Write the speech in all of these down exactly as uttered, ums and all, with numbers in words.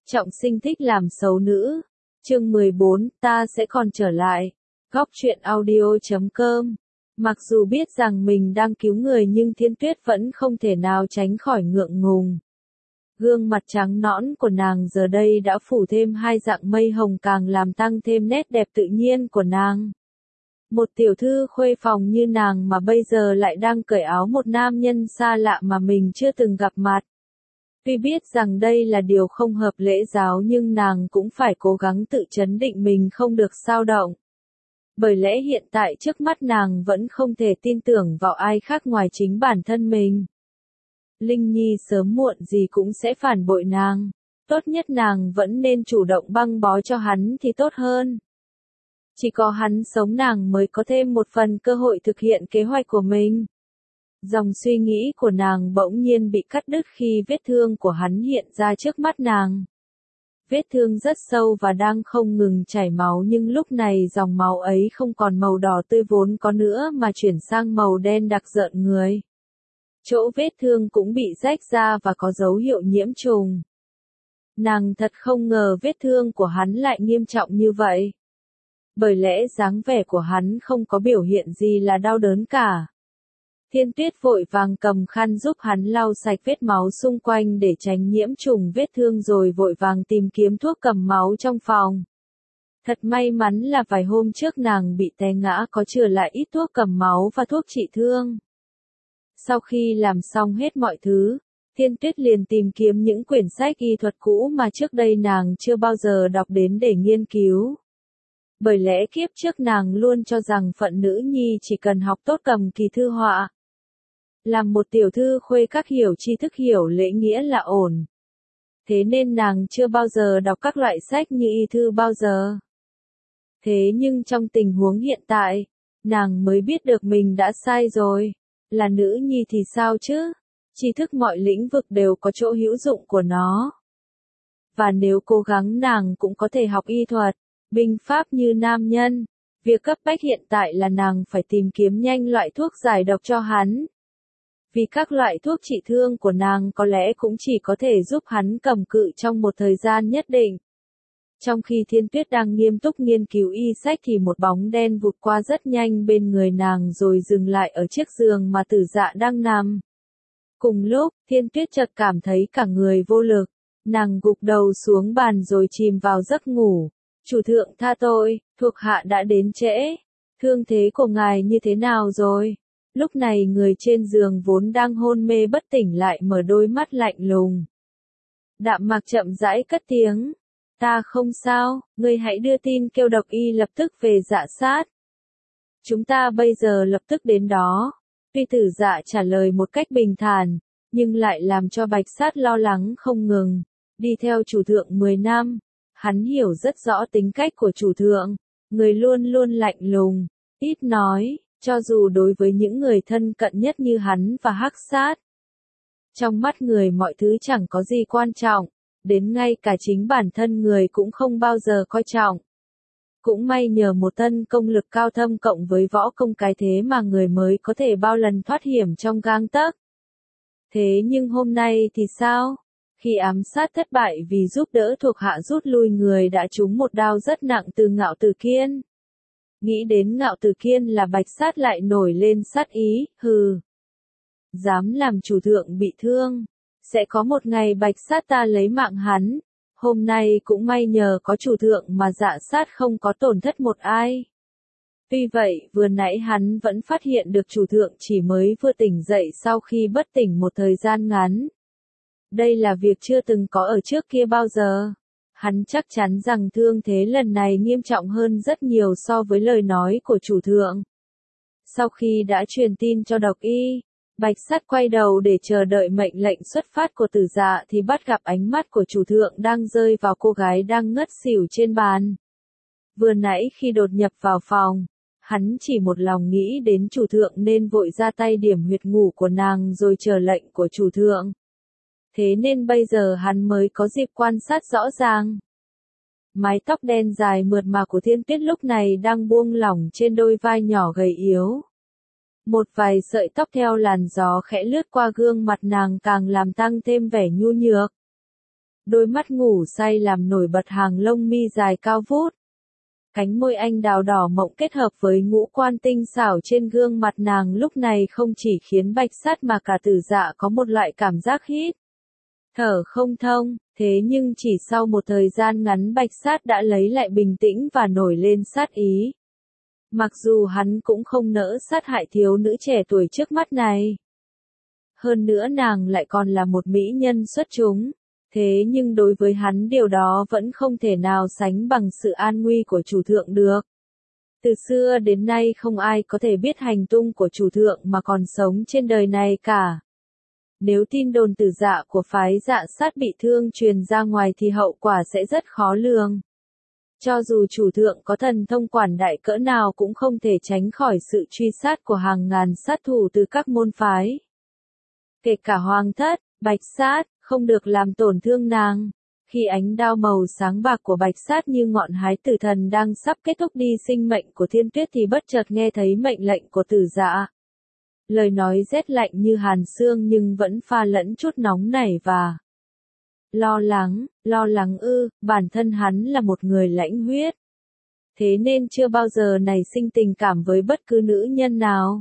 Trọng Sinh thích làm xấu nữ. Chương mười bốn, ta sẽ còn trở lại. Góc truyện audio chấm com. Mặc dù biết rằng mình đang cứu người nhưng Thiên Tuyết vẫn không thể nào tránh khỏi ngượng ngùng. Gương mặt trắng nõn của nàng giờ đây đã phủ thêm hai dạng mây hồng càng làm tăng thêm nét đẹp tự nhiên của nàng. Một tiểu thư khuê phòng như nàng mà bây giờ lại đang cởi áo một nam nhân xa lạ mà mình chưa từng gặp mặt. Tuy biết rằng đây là điều không hợp lễ giáo nhưng nàng cũng phải cố gắng tự trấn định mình không được xao động. Bởi lẽ hiện tại trước mắt nàng vẫn không thể tin tưởng vào ai khác ngoài chính bản thân mình. Linh Nhi sớm muộn gì cũng sẽ phản bội nàng. Tốt nhất nàng vẫn nên chủ động băng bó cho hắn thì tốt hơn. Chỉ có hắn sống nàng mới có thêm một phần cơ hội thực hiện kế hoạch của mình. Dòng suy nghĩ của nàng bỗng nhiên bị cắt đứt khi vết thương của hắn hiện ra trước mắt nàng. Vết thương rất sâu và đang không ngừng chảy máu nhưng lúc này dòng máu ấy không còn màu đỏ tươi vốn có nữa mà chuyển sang màu đen đặc rợn người. Chỗ vết thương cũng bị rách ra và có dấu hiệu nhiễm trùng. Nàng thật không ngờ vết thương của hắn lại nghiêm trọng như vậy. Bởi lẽ dáng vẻ của hắn không có biểu hiện gì là đau đớn cả. Thiên Tuyết vội vàng cầm khăn giúp hắn lau sạch vết máu xung quanh để tránh nhiễm trùng vết thương rồi vội vàng tìm kiếm thuốc cầm máu trong phòng. Thật may mắn là vài hôm trước nàng bị té ngã có chừa lại ít thuốc cầm máu và thuốc trị thương. Sau khi làm xong hết mọi thứ, Thiên Tuyết liền tìm kiếm những quyển sách y thuật cũ mà trước đây nàng chưa bao giờ đọc đến để nghiên cứu. Bởi lẽ kiếp trước nàng luôn cho rằng phận nữ nhi chỉ cần học tốt cầm kỳ thư họa. Làm một tiểu thư khuê các hiểu tri thức hiểu lễ nghĩa là ổn. Thế nên nàng chưa bao giờ đọc các loại sách như y thư bao giờ. Thế nhưng trong tình huống hiện tại, nàng mới biết được mình đã sai rồi. Là nữ nhi thì sao chứ? Tri thức mọi lĩnh vực đều có chỗ hữu dụng của nó. Và nếu cố gắng nàng cũng có thể học y thuật, binh pháp như nam nhân. Việc cấp bách hiện tại là nàng phải tìm kiếm nhanh loại thuốc giải độc cho hắn. Vì các loại thuốc trị thương của nàng có lẽ cũng chỉ có thể giúp hắn cầm cự trong một thời gian nhất định. Trong khi Thiên Tuyết đang nghiêm túc nghiên cứu y sách thì một bóng đen vụt qua rất nhanh bên người nàng rồi dừng lại ở chiếc giường mà Tử Dạ đang nằm. Cùng lúc, Thiên Tuyết chợt cảm thấy cả người vô lực. Nàng gục đầu xuống bàn rồi chìm vào giấc ngủ. Chủ thượng tha tôi, thuộc hạ đã đến trễ. Thương thế của ngài như thế nào rồi? Lúc này người trên giường vốn đang hôn mê bất tỉnh lại mở đôi mắt lạnh lùng. Đạm Mạc chậm rãi cất tiếng. Ta không sao, ngươi hãy đưa tin kêu độc y lập tức về Dạ Sát. Chúng ta bây giờ lập tức đến đó. Tuy Tử Dạ trả lời một cách bình thản, nhưng lại làm cho Bạch Sát lo lắng không ngừng. Đi theo chủ thượng mười năm, hắn hiểu rất rõ tính cách của chủ thượng. Người luôn luôn lạnh lùng, ít nói. Cho dù đối với những người thân cận nhất như hắn và Hắc Sát. Trong mắt người mọi thứ chẳng có gì quan trọng, đến ngay cả chính bản thân người cũng không bao giờ coi trọng. Cũng may nhờ một thân công lực cao thâm cộng với võ công cái thế mà người mới có thể bao lần thoát hiểm trong gang tấc. Thế nhưng hôm nay thì sao? Khi ám sát thất bại vì giúp đỡ thuộc hạ rút lui người đã trúng một đao rất nặng từ Ngạo Tử Kiên. Nghĩ đến Ngạo Tử Kiên là Bạch Sát lại nổi lên sát ý, hừ. Dám làm chủ thượng bị thương. Sẽ có một ngày Bạch Sát ta lấy mạng hắn. Hôm nay cũng may nhờ có chủ thượng mà Dạ Sát không có tổn thất một ai. Tuy vậy vừa nãy hắn vẫn phát hiện được chủ thượng chỉ mới vừa tỉnh dậy sau khi bất tỉnh một thời gian ngắn. Đây là việc chưa từng có ở trước kia bao giờ. Hắn chắc chắn rằng thương thế lần này nghiêm trọng hơn rất nhiều so với lời nói của chủ thượng. Sau khi đã truyền tin cho độc y, Bạch Sát quay đầu để chờ đợi mệnh lệnh xuất phát của Tử Dạ thì bắt gặp ánh mắt của chủ thượng đang rơi vào cô gái đang ngất xỉu trên bàn. Vừa nãy khi đột nhập vào phòng, hắn chỉ một lòng nghĩ đến chủ thượng nên vội ra tay điểm huyệt ngủ của nàng rồi chờ lệnh của chủ thượng. Thế nên bây giờ hắn mới có dịp quan sát rõ ràng. Mái tóc đen dài mượt mà của Thiên Tuyết lúc này đang buông lỏng trên đôi vai nhỏ gầy yếu. Một vài sợi tóc theo làn gió khẽ lướt qua gương mặt nàng càng làm tăng thêm vẻ nhu nhược. Đôi mắt ngủ say làm nổi bật hàng lông mi dài cao vút. Cánh môi anh đào đỏ mộng kết hợp với ngũ quan tinh xảo trên gương mặt nàng lúc này không chỉ khiến Bạch Sát mà cả Tử Dạ có một loại cảm giác hít thở không thông, thế nhưng chỉ sau một thời gian ngắn Bạch Sát đã lấy lại bình tĩnh và nổi lên sát ý. Mặc dù hắn cũng không nỡ sát hại thiếu nữ trẻ tuổi trước mắt này. Hơn nữa nàng lại còn là một mỹ nhân xuất chúng. Thế nhưng đối với hắn điều đó vẫn không thể nào sánh bằng sự an nguy của chủ thượng được. Từ xưa đến nay không ai có thể biết hành tung của chủ thượng mà còn sống trên đời này cả. Nếu tin đồn Tử Dạ của phái Dạ Sát bị thương truyền ra ngoài thì hậu quả sẽ rất khó lường. Cho dù chủ thượng có thần thông quản đại cỡ nào cũng không thể tránh khỏi sự truy sát của hàng ngàn sát thủ từ các môn phái. Kể cả Hoàng Thất, Bạch Sát, không được làm tổn thương nàng. Khi ánh đao màu sáng bạc của Bạch Sát như ngọn hái tử thần đang sắp kết thúc đi sinh mệnh của Thiên Tuyết thì bất chợt nghe thấy mệnh lệnh của Tử Dạ. Lời nói rét lạnh như hàn xương nhưng vẫn pha lẫn chút nóng nảy và lo lắng, lo lắng ư, bản thân hắn là một người lãnh huyết. Thế nên chưa bao giờ nảy sinh tình cảm với bất cứ nữ nhân nào.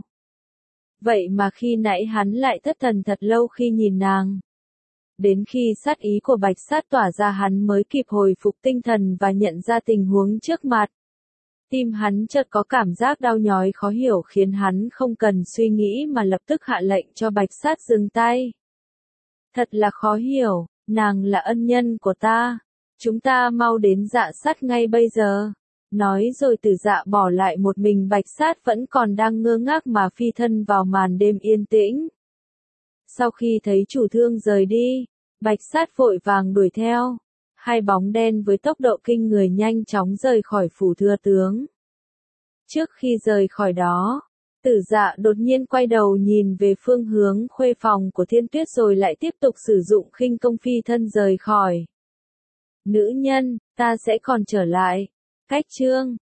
Vậy mà khi nãy hắn lại thất thần thật lâu khi nhìn nàng. Đến khi sát ý của Bạch Sát tỏa ra hắn mới kịp hồi phục tinh thần và nhận ra tình huống trước mặt. Tim hắn chợt có cảm giác đau nhói khó hiểu khiến hắn không cần suy nghĩ mà lập tức hạ lệnh cho Bạch Sát dừng tay. Thật là khó hiểu, nàng là ân nhân của ta. Chúng ta mau đến Dạ Sát ngay bây giờ. Nói rồi Tử Dạ bỏ lại một mình Bạch Sát vẫn còn đang ngơ ngác mà phi thân vào màn đêm yên tĩnh. Sau khi thấy chủ thương rời đi, Bạch Sát vội vàng đuổi theo. Hai bóng đen với tốc độ kinh người nhanh chóng rời khỏi phủ thừa tướng. Trước khi rời khỏi đó, Tử Dạ đột nhiên quay đầu nhìn về phương hướng khuê phòng của Thiên Tuyết rồi lại tiếp tục sử dụng khinh công phi thân rời khỏi. Nữ nhân, ta sẽ còn trở lại. Cách chương